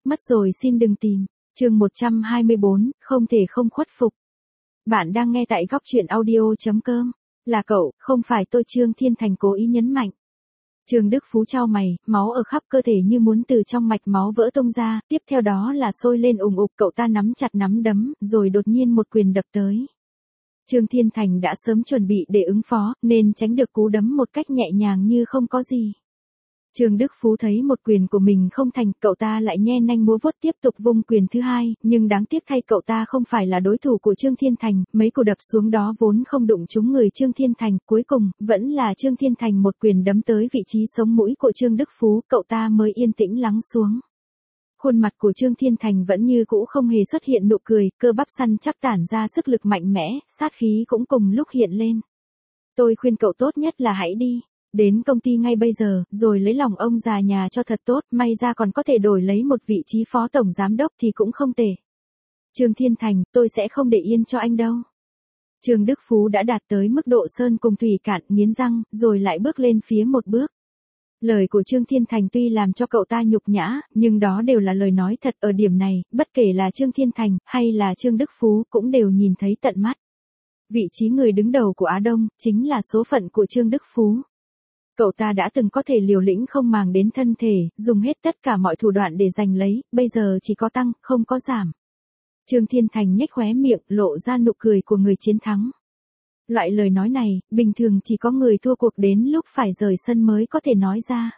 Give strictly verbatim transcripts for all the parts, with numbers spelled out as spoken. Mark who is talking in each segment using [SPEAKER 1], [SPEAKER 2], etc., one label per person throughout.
[SPEAKER 1] Mất rồi xin đừng tìm. Chương một trăm hai mươi bốn, không thể không khuất phục. Bạn đang nghe tại góc truyện audio chấm com. Là cậu, không phải tôi. Trương Thiên Thành cố ý nhấn mạnh. Trương Đức Phú chau mày, máu ở khắp cơ thể như muốn từ trong mạch máu vỡ tung ra, tiếp theo đó là sôi lên ùng ục. Cậu ta nắm chặt nắm đấm, rồi đột nhiên một quyền đập tới. Trương Thiên Thành đã sớm chuẩn bị để ứng phó, nên tránh được cú đấm một cách nhẹ nhàng như không có gì. Trương Đức Phú thấy một quyền của mình không thành, cậu ta lại nhe nanh múa vuốt tiếp tục vung quyền thứ hai, nhưng đáng tiếc thay cậu ta không phải là đối thủ của Trương Thiên Thành, mấy cú đập xuống đó vốn không đụng trúng người Trương Thiên Thành, cuối cùng, vẫn là Trương Thiên Thành một quyền đấm tới vị trí sống mũi của Trương Đức Phú, cậu ta mới yên tĩnh lắng xuống. Khuôn mặt của Trương Thiên Thành vẫn như cũ không hề xuất hiện nụ cười, cơ bắp săn chắc tản ra sức lực mạnh mẽ, sát khí cũng cùng lúc hiện lên. Tôi khuyên cậu tốt nhất là hãy đi. Đến công ty ngay bây giờ, rồi lấy lòng ông già nhà cho thật tốt, may ra còn có thể đổi lấy một vị trí phó tổng giám đốc thì cũng không tệ. Trương Thiên Thành, tôi sẽ không để yên cho anh đâu. Trương Đức Phú đã đạt tới mức độ sơn cùng thủy cạn, nghiến răng, rồi lại bước lên phía một bước. Lời của Trương Thiên Thành tuy làm cho cậu ta nhục nhã, nhưng đó đều là lời nói thật. Ở điểm này, bất kể là Trương Thiên Thành, hay là Trương Đức Phú, cũng đều nhìn thấy tận mắt. Vị trí người đứng đầu của Á Đông, chính là số phận của Trương Đức Phú. Cậu ta đã từng có thể liều lĩnh không màng đến thân thể, dùng hết tất cả mọi thủ đoạn để giành lấy, bây giờ chỉ có tăng, không có giảm. Trương Thiên Thành nhếch khóe miệng, lộ ra nụ cười của người chiến thắng. Loại lời nói này, bình thường chỉ có người thua cuộc đến lúc phải rời sân mới có thể nói ra.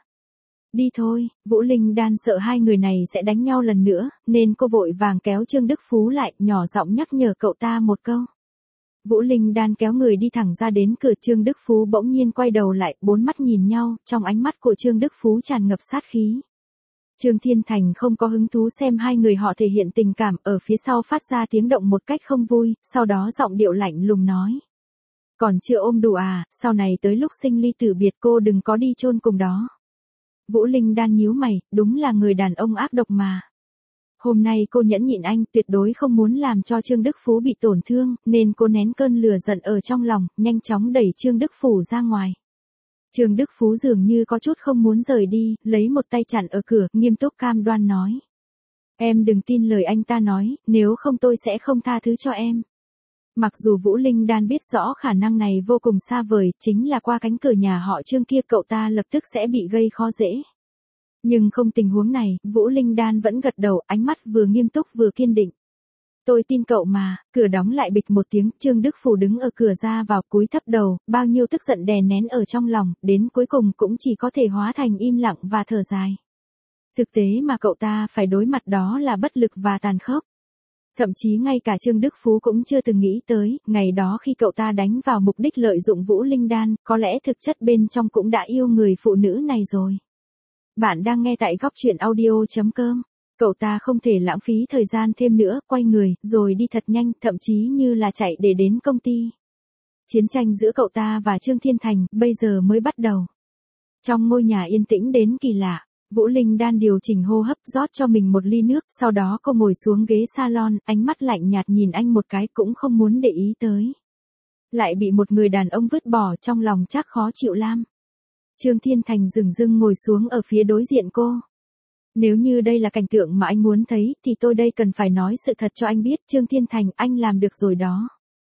[SPEAKER 1] Đi thôi. Vũ Linh Đan sợ hai người này sẽ đánh nhau lần nữa, nên cô vội vàng kéo Trương Đức Phú lại, nhỏ giọng nhắc nhở cậu ta một câu. Vũ Linh Đan kéo người đi thẳng ra đến cửa. Trương Đức Phú bỗng nhiên quay đầu lại, bốn mắt nhìn nhau, trong ánh mắt của Trương Đức Phú tràn ngập sát khí. Trương Thiên Thành không có hứng thú xem hai người họ thể hiện tình cảm, ở phía sau phát ra tiếng động một cách không vui, sau đó giọng điệu lạnh lùng nói. Còn chưa ôm đủ à, sau này tới lúc sinh ly tử biệt cô đừng có đi chôn cùng đó. Vũ Linh Đan nhíu mày, đúng là người đàn ông ác độc mà. Hôm nay cô nhẫn nhịn anh, tuyệt đối không muốn làm cho Trương Đức Phú bị tổn thương, nên cô nén cơn lửa giận ở trong lòng, nhanh chóng đẩy Trương Đức Phú ra ngoài. Trương Đức Phú dường như có chút không muốn rời đi, lấy một tay chặn ở cửa, nghiêm túc cam đoan nói. Em đừng tin lời anh ta nói, nếu không tôi sẽ không tha thứ cho em. Mặc dù Vũ Linh Đan biết rõ khả năng này vô cùng xa vời, chính là qua cánh cửa nhà họ Trương kia cậu ta lập tức sẽ bị gây khó dễ. Nhưng không tình huống này, Vũ Linh Đan vẫn gật đầu, ánh mắt vừa nghiêm túc vừa kiên định. Tôi tin cậu mà. Cửa đóng lại bịch một tiếng, Trương Đức Phú đứng ở cửa ra vào, cúi thấp đầu, bao nhiêu tức giận đè nén ở trong lòng, đến cuối cùng cũng chỉ có thể hóa thành im lặng và thở dài. Thực tế mà cậu ta phải đối mặt đó là bất lực và tàn khốc. Thậm chí ngay cả Trương Đức Phú cũng chưa từng nghĩ tới, ngày đó khi cậu ta đánh vào mục đích lợi dụng Vũ Linh Đan, có lẽ thực chất bên trong cũng đã yêu người phụ nữ này rồi. Bạn đang nghe tại góc truyện audio chấm com. Cậu ta không thể lãng phí thời gian thêm nữa, quay người, rồi đi thật nhanh, thậm chí như là chạy để đến công ty. Chiến tranh giữa cậu ta và Trương Thiên Thành, bây giờ mới bắt đầu. Trong ngôi nhà yên tĩnh đến kỳ lạ, Vũ Linh Đan điều chỉnh hô hấp, rót cho mình một ly nước, sau đó cô ngồi xuống ghế salon, ánh mắt lạnh nhạt nhìn anh một cái cũng không muốn để ý tới. Lại bị một người đàn ông vứt bỏ, trong lòng chắc khó chịu lam. Trương Thiên Thành dừng dưng ngồi xuống ở phía đối diện cô. Nếu như đây là cảnh tượng mà anh muốn thấy, thì tôi đây cần phải nói sự thật cho anh biết. Trương Thiên Thành, anh làm được rồi đó.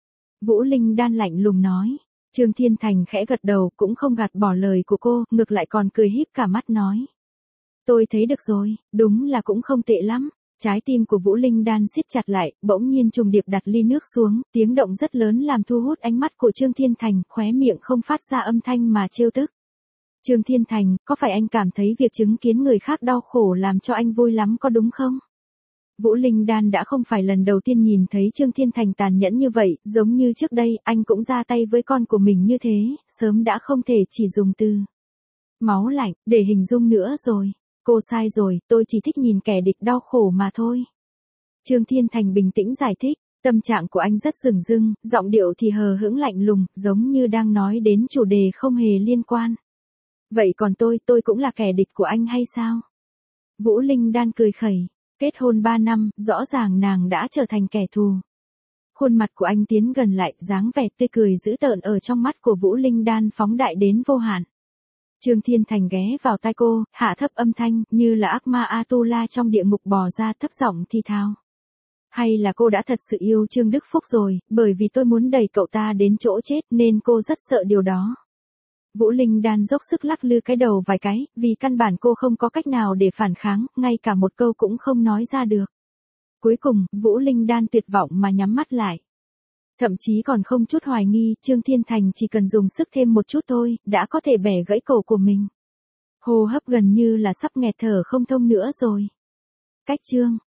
[SPEAKER 1] Vũ Linh Đan lạnh lùng nói. Trương Thiên Thành khẽ gật đầu, cũng không gạt bỏ lời của cô, ngược lại còn cười híp cả mắt nói. Tôi thấy được rồi, đúng là cũng không tệ lắm. Trái tim của Vũ Linh Đan siết chặt lại, bỗng nhiên trùng điệp đặt ly nước xuống, tiếng động rất lớn làm thu hút ánh mắt của Trương Thiên Thành, khóe miệng không phát ra âm thanh mà trêu tức. Trương Thiên Thành, có phải anh cảm thấy việc chứng kiến người khác đau khổ làm cho anh vui lắm có đúng không? Vũ Linh Đan đã không phải lần đầu tiên nhìn thấy Trương Thiên Thành tàn nhẫn như vậy, giống như trước đây, anh cũng ra tay với con của mình như thế, sớm đã không thể chỉ dùng từ máu lạnh, để hình dung nữa rồi. Cô sai rồi, tôi chỉ thích nhìn kẻ địch đau khổ mà thôi. Trương Thiên Thành bình tĩnh giải thích, tâm trạng của anh rất dửng dưng, giọng điệu thì hờ hững lạnh lùng, giống như đang nói đến chủ đề không hề liên quan. Vậy còn tôi, tôi cũng là kẻ địch của anh hay sao? Vũ Linh Đan cười khẩy, kết hôn ba năm, rõ ràng nàng đã trở thành kẻ thù. Khuôn mặt của anh tiến gần lại, dáng vẻ tươi cười dữ tợn ở trong mắt của Vũ Linh Đan phóng đại đến vô hạn. Trương Thiên Thành ghé vào tai cô, hạ thấp âm thanh, như là ác ma Atula trong địa ngục bò ra, thấp giọng thì thào. Hay là cô đã thật sự yêu Trương Đức Phúc rồi, bởi vì tôi muốn đẩy cậu ta đến chỗ chết nên cô rất sợ điều đó. Vũ Linh Đan dốc sức lắc lư cái đầu vài cái, vì căn bản cô không có cách nào để phản kháng, ngay cả một câu cũng không nói ra được. Cuối cùng, Vũ Linh Đan tuyệt vọng mà nhắm mắt lại. Thậm chí còn không chút hoài nghi, Trương Thiên Thành chỉ cần dùng sức thêm một chút thôi, đã có thể bẻ gãy cổ của mình. Hô hấp gần như là sắp nghẹt thở không thông nữa rồi. Cách chương